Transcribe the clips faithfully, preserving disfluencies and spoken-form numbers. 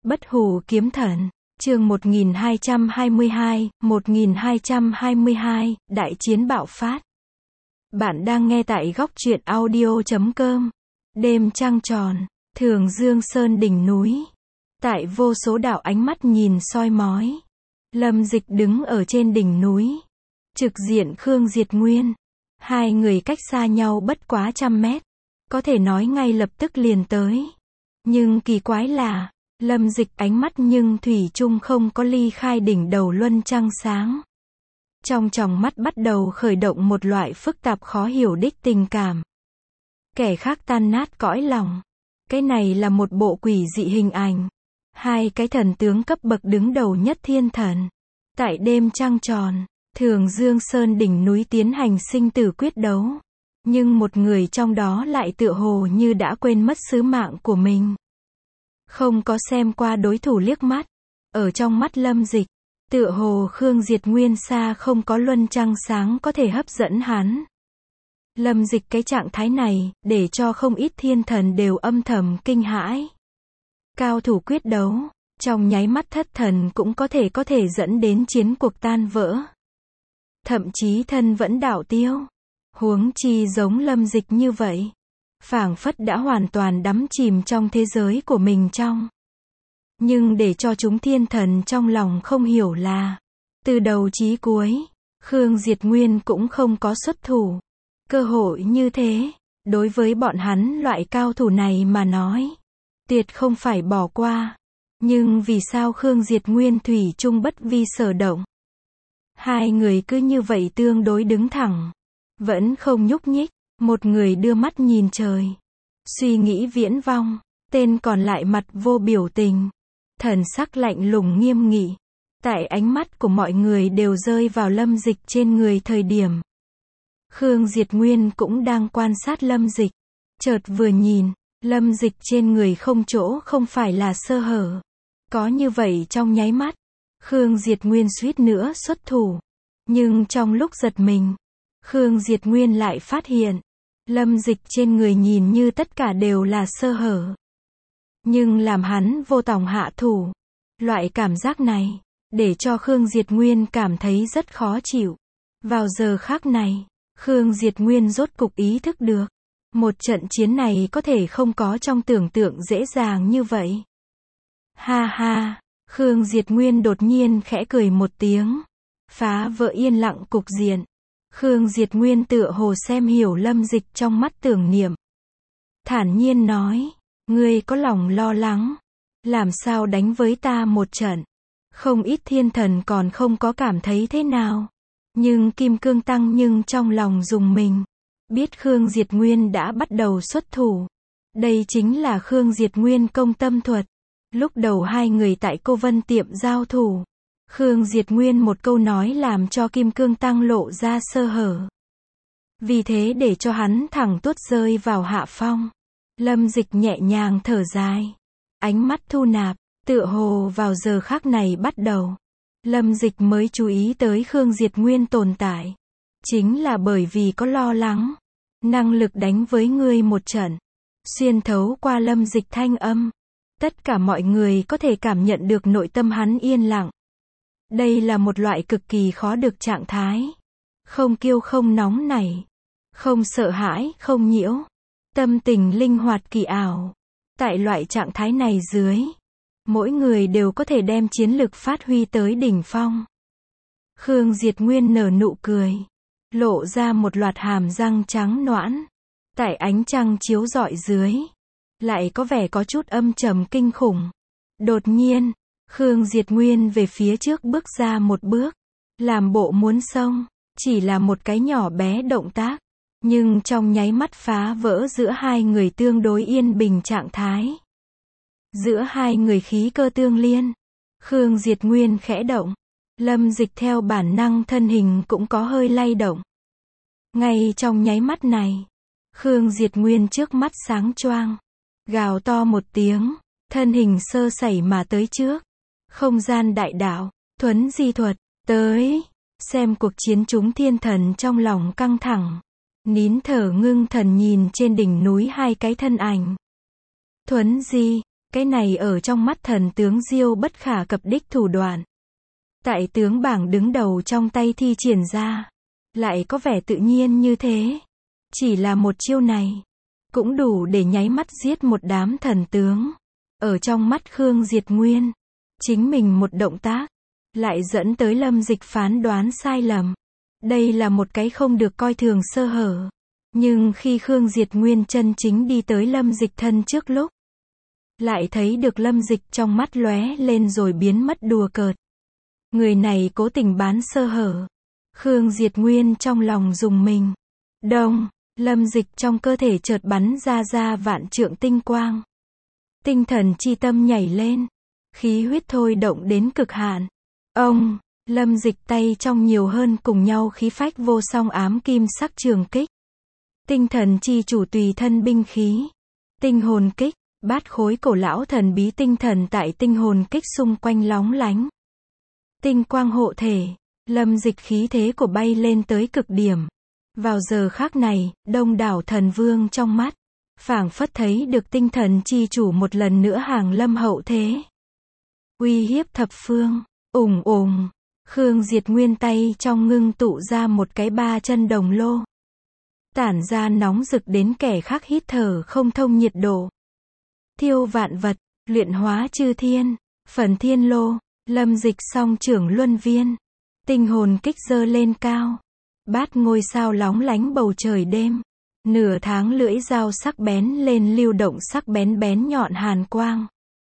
Bất hủ kiếm thần, chương một nghìn hai trăm hai mươi hai, một nghìn hai trăm hai mươi hai, đại chiến bạo phát. Bạn đang nghe tại góc truyện audio chấm com. Đêm trăng tròn, Thường Dương Sơn đỉnh núi. Tại vô số đạo ánh mắt nhìn soi mói, Lâm Dịch đứng ở trên đỉnh núi, trực diện Khương Diệt Nguyên. Hai người cách xa nhau bất quá trăm mét, có thể nói ngay lập tức liền tới. Nhưng kỳ quái là, Lâm Dịch ánh mắt nhưng thủy chung không có ly khai đỉnh đầu luân trăng sáng. Trong tròng mắt bắt đầu khởi động một loại phức tạp khó hiểu đích tình cảm. Kẻ khác tan nát cõi lòng. Cái này là một bộ quỷ dị hình ảnh. Hai cái thần tướng cấp bậc đứng đầu nhất thiên thần. Tại đêm trăng tròn, Thường Dương Sơn đỉnh núi tiến hành sinh tử quyết đấu. Nhưng một người trong đó lại tựa hồ như đã quên mất sứ mạng của mình. Không có xem qua đối thủ liếc mắt. Ở trong mắt Lâm Dịch, tựa hồ Khương Diệt Nguyên xa không có luân trăng sáng có thể hấp dẫn hắn. Lâm Dịch cái trạng thái này, để cho không ít thiên thần đều âm thầm kinh hãi. Cao thủ quyết đấu, trong nháy mắt thất thần cũng có thể có thể dẫn đến chiến cuộc tan vỡ. Thậm chí thân vẫn đảo tiêu. Huống chi giống Lâm Dịch như vậy, phảng phất đã hoàn toàn đắm chìm trong thế giới của mình trong. Nhưng để cho chúng thiên thần trong lòng không hiểu là, từ đầu chí cuối, Khương Diệt Nguyên cũng không có xuất thủ. Cơ hội như thế, đối với bọn hắn loại cao thủ này mà nói, tuyệt không phải bỏ qua. Nhưng vì sao Khương Diệt Nguyên thủy chung bất vi sở động? Hai người cứ như vậy tương đối đứng thẳng, vẫn không nhúc nhích. Một người đưa mắt nhìn trời, suy nghĩ viễn vong, tên còn lại mặt vô biểu tình, thần sắc lạnh lùng nghiêm nghị. Tại ánh mắt của mọi người đều rơi vào Lâm Dịch trên người thời điểm, Khương Diệt Nguyên cũng đang quan sát Lâm Dịch. Chợt vừa nhìn, Lâm Dịch trên người không chỗ không phải là sơ hở. Có như vậy trong nháy mắt, Khương Diệt Nguyên suýt nữa xuất thủ. Nhưng trong lúc giật mình, Khương Diệt Nguyên lại phát hiện, Lâm Dịch trên người nhìn như tất cả đều là sơ hở. Nhưng làm hắn vô tòng hạ thủ. Loại cảm giác này, để cho Khương Diệt Nguyên cảm thấy rất khó chịu. Vào giờ khắc này, Khương Diệt Nguyên rốt cục ý thức được, một trận chiến này có thể không có trong tưởng tượng dễ dàng như vậy. Ha ha, Khương Diệt Nguyên đột nhiên khẽ cười một tiếng, phá vỡ yên lặng cục diện. Khương Diệt Nguyên tựa hồ xem hiểu Lâm Dịch trong mắt tưởng niệm. Thản nhiên nói, ngươi có lòng lo lắng, làm sao đánh với ta một trận. Không ít thiên thần còn không có cảm thấy thế nào. Nhưng Kim Cương Tăng nhưng trong lòng rùng mình. Biết Khương Diệt Nguyên đã bắt đầu xuất thủ. Đây chính là Khương Diệt Nguyên công tâm thuật. Lúc đầu hai người tại Cô Vân tiệm giao thủ, Khương Diệt Nguyên một câu nói làm cho Kim Cương Tăng lộ ra sơ hở. Vì thế để cho hắn thẳng tuốt rơi vào hạ phong. Lâm Dịch nhẹ nhàng thở dài, ánh mắt thu nạp, tựa hồ vào giờ khắc này bắt đầu, Lâm Dịch mới chú ý tới Khương Diệt Nguyên tồn tại. Chính là bởi vì có lo lắng, năng lực đánh với ngươi một trận. Xuyên thấu qua Lâm Dịch thanh âm, tất cả mọi người có thể cảm nhận được nội tâm hắn yên lặng. Đây là một loại cực kỳ khó được trạng thái. Không kiêu không nóng nảy, không sợ hãi, không nhiễu. Tâm tình linh hoạt kỳ ảo. Tại loại trạng thái này dưới, mỗi người đều có thể đem chiến lực phát huy tới đỉnh phong. Khương Diệt Nguyên nở nụ cười, lộ ra một loạt hàm răng trắng nõn. Tại ánh trăng chiếu rọi dưới, lại có vẻ có chút âm trầm kinh khủng. Đột nhiên, Khương Diệt Nguyên về phía trước bước ra một bước, làm bộ muốn xông, chỉ là một cái nhỏ bé động tác, nhưng trong nháy mắt phá vỡ giữa hai người tương đối yên bình trạng thái. Giữa hai người khí cơ tương liên, Khương Diệt Nguyên khẽ động, Lâm Dịch theo bản năng thân hình cũng có hơi lay động. Ngay trong nháy mắt này, Khương Diệt Nguyên trước mắt sáng choang, gào to một tiếng, thân hình sơ sẩy mà tới trước. Không gian đại đạo, thuấn di thuật, tới. Xem cuộc chiến chúng thiên thần trong lòng căng thẳng, nín thở ngưng thần nhìn trên đỉnh núi hai cái thân ảnh. Thuấn di, Cái này ở trong mắt thần tướng Diêu bất khả cập đích thủ đoạn. Tại tướng bảng đứng đầu trong tay thi triển ra. Lại có vẻ tự nhiên như thế. Chỉ là một chiêu này. Cũng đủ để nháy mắt giết một đám thần tướng. Ở trong mắt Khương Diệt Nguyên. Chính mình một động tác. Lại dẫn tới Lâm Dịch phán đoán sai lầm. Đây là một cái không được coi thường sơ hở. Nhưng khi Khương Diệt Nguyên chân chính đi tới Lâm Dịch thân trước lúc. Lại thấy được Lâm Dịch trong mắt lóe lên rồi biến mất đùa cợt. Người này cố tình bán sơ hở. Khương Diệt Nguyên trong lòng rùng mình. Đông, Lâm Dịch trong cơ thể chợt bắn ra ra vạn trượng tinh quang. Tinh thần chi tâm nhảy lên. Khí huyết thôi động đến cực hạn. Ông, Lâm Dịch tay trong nhiều hơn cùng nhau khí phách vô song ám kim sắc trường kích. Tinh thần chi chủ tùy thân binh khí. Tinh hồn kích, bát khối cổ lão thần bí tinh thần tại tinh hồn kích xung quanh lóng lánh. Tinh quang hộ thể, Lâm Dịch khí thế của bay lên tới cực điểm. Vào giờ khắc này, đông đảo thần vương trong mắt, phảng phất thấy được tinh thần chi chủ một lần nữa hàng lâm hậu thế. Uy hiếp thập phương, ùng ùng, Khương Diệt Nguyên tay trong ngưng tụ ra một cái ba chân đồng lô. Tản ra nóng rực đến kẻ khác hít thở không thông nhiệt độ. Thiêu vạn vật, luyện hóa chư thiên, phần thiên lô, Lâm Dịch song trưởng luân viên. Tinh hồn kích giơ lên cao. Bát ngôi sao lóng lánh bầu trời đêm. Nửa tháng lưỡi dao sắc bén lên lưu động sắc bén bén nhọn hàn quang.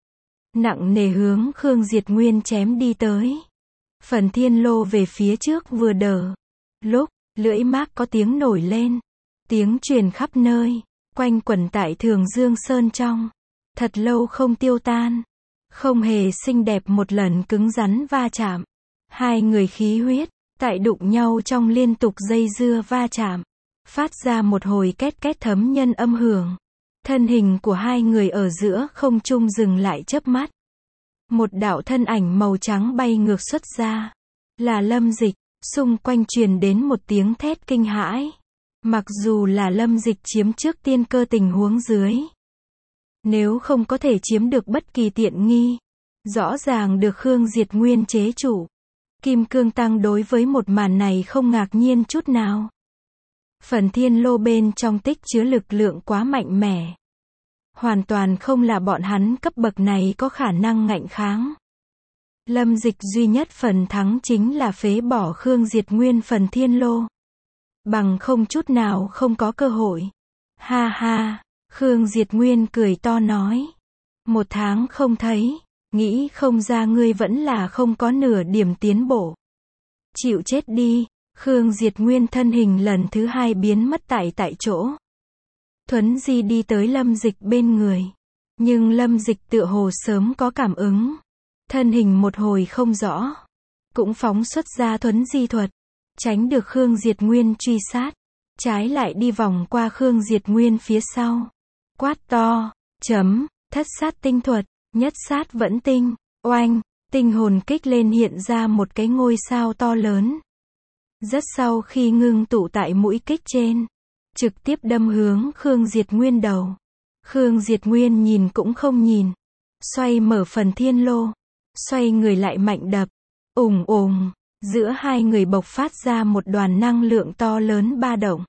Nặng nề hướng Khương Diệt Nguyên chém đi tới. Phần thiên lô về phía trước vừa đỡ. Lúc, lưỡi mác có tiếng nổi lên. Tiếng truyền khắp nơi. Quanh quẩn tại Thường Dương Sơn trong. Thật lâu không tiêu tan. Không hề xinh đẹp một lần cứng rắn va chạm. Hai người khí huyết, tại đụng nhau trong liên tục dây dưa va chạm. Phát ra một hồi két két thấm nhân âm hưởng. Thân hình của hai người ở giữa không trung dừng lại chớp mắt. Một đạo thân ảnh màu trắng bay ngược xuất ra. Là Lâm Dịch, xung quanh truyền đến một tiếng thét kinh hãi. Mặc dù là Lâm Dịch chiếm trước tiên cơ tình huống dưới. Nếu không có thể chiếm được bất kỳ tiện nghi. Rõ ràng được Khương Diệt Nguyên chế chủ. Kim Cương Tăng đối với một màn này không ngạc nhiên chút nào. Phần thiên lô bên trong tích chứa lực lượng quá mạnh mẽ. Hoàn toàn không là bọn hắn cấp bậc này có khả năng ngạnh kháng. Lâm Dịch duy nhất phần thắng chính là phế bỏ Khương Diệt Nguyên phần thiên lô. Bằng không chút nào không có cơ hội. Ha ha, Khương Diệt Nguyên cười to nói. Một tháng không thấy, nghĩ không ra ngươi vẫn là không có nửa điểm tiến bộ. Chịu chết đi, Khương Diệt Nguyên thân hình lần thứ hai biến mất tại tại chỗ. Thuấn Di đi tới Lâm Dịch bên người. Nhưng Lâm Dịch tựa hồ sớm có cảm ứng. Thân hình một hồi không rõ. Cũng phóng xuất ra Thuấn Di thuật. Tránh được Khương Diệt Nguyên truy sát. Trái lại đi vòng qua Khương Diệt Nguyên phía sau. Quát to, chấm, thất sát tinh thuật, nhất sát vẫn tinh, oanh, tinh hồn kích lên hiện ra một cái ngôi sao to lớn. Rất sau khi ngưng tụ tại mũi kích trên. Trực tiếp đâm hướng Khương Diệt Nguyên đầu. Khương Diệt Nguyên nhìn cũng không nhìn. Xoay mở phần thiên lô. Xoay người lại mạnh đập. Ùng ùng. Giữa hai người bộc phát ra một đoàn năng lượng to lớn ba động.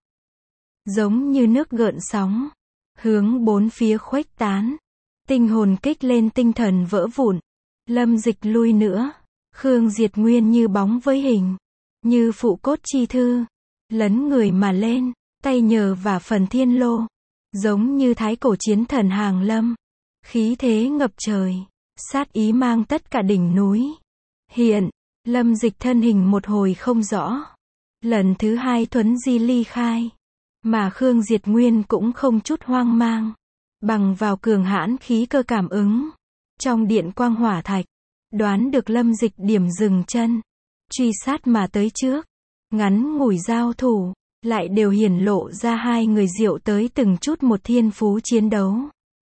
Giống như nước gợn sóng. Hướng bốn phía khuếch tán. Tinh hồn kích lên tinh thần vỡ vụn. Lâm Dịch lui nữa. Khương Diệt Nguyên như bóng với hình. Như phụ cốt chi thư. Lấn người mà lên. Tay nhờ và phần thiên lô. Giống như thái cổ chiến thần hàng lâm. Khí thế ngập trời. Sát ý mang tất cả đỉnh núi. Hiện, Lâm Dịch thân hình một hồi không rõ. Lần thứ hai Thuấn Di ly khai. Mà Khương Diệt Nguyên cũng không chút hoang mang. Bằng vào cường hãn khí cơ cảm ứng. Trong điện quang hỏa thạch. Đoán được Lâm Dịch điểm dừng chân. Truy sát mà tới trước. Ngắn ngủi giao thủ. Lại đều hiển lộ ra hai người diệu tới từng chút một thiên phú chiến đấu.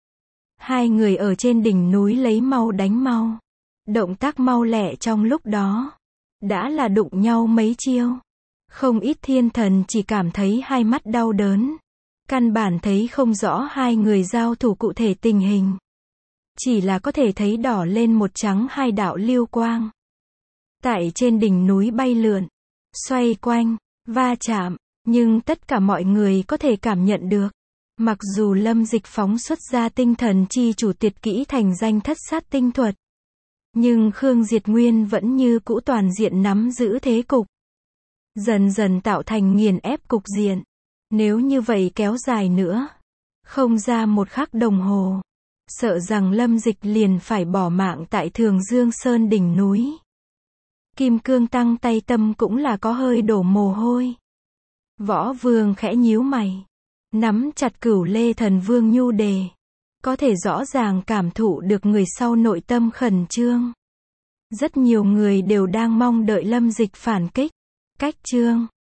Hai người ở trên đỉnh núi lấy mau đánh mau. Động tác mau lẹ trong lúc đó. Đã là đụng nhau mấy chiêu. Không ít thiên thần chỉ cảm thấy hai mắt đau đớn. Căn bản thấy không rõ hai người giao thủ cụ thể tình hình. chỉ là có thể thấy đỏ lên một trắng hai đạo lưu quang. Tại trên đỉnh núi bay lượn, xoay quanh, va chạm, nhưng tất cả mọi người có thể cảm nhận được. Mặc dù Lâm Dịch phóng xuất ra tinh thần chi chủ tuyệt kỹ thành danh thất sát tinh thuật, nhưng Khương Diệt Nguyên vẫn như cũ toàn diện nắm giữ thế cục. Dần dần tạo thành nghiền ép cục diện. Nếu như vậy kéo dài nữa, không ra một khắc đồng hồ, sợ rằng Lâm Dịch liền phải bỏ mạng tại Thường Dương Sơn đỉnh núi. Kim Cương Tăng tay tâm cũng là có hơi đổ mồ hôi. Võ Vương khẽ nhíu mày, nắm chặt Cửu Lê Thần Vương nhu đề, có thể rõ ràng cảm thụ được người sau nội tâm khẩn trương. Rất nhiều người đều đang mong đợi Lâm Dịch phản kích. Cách chương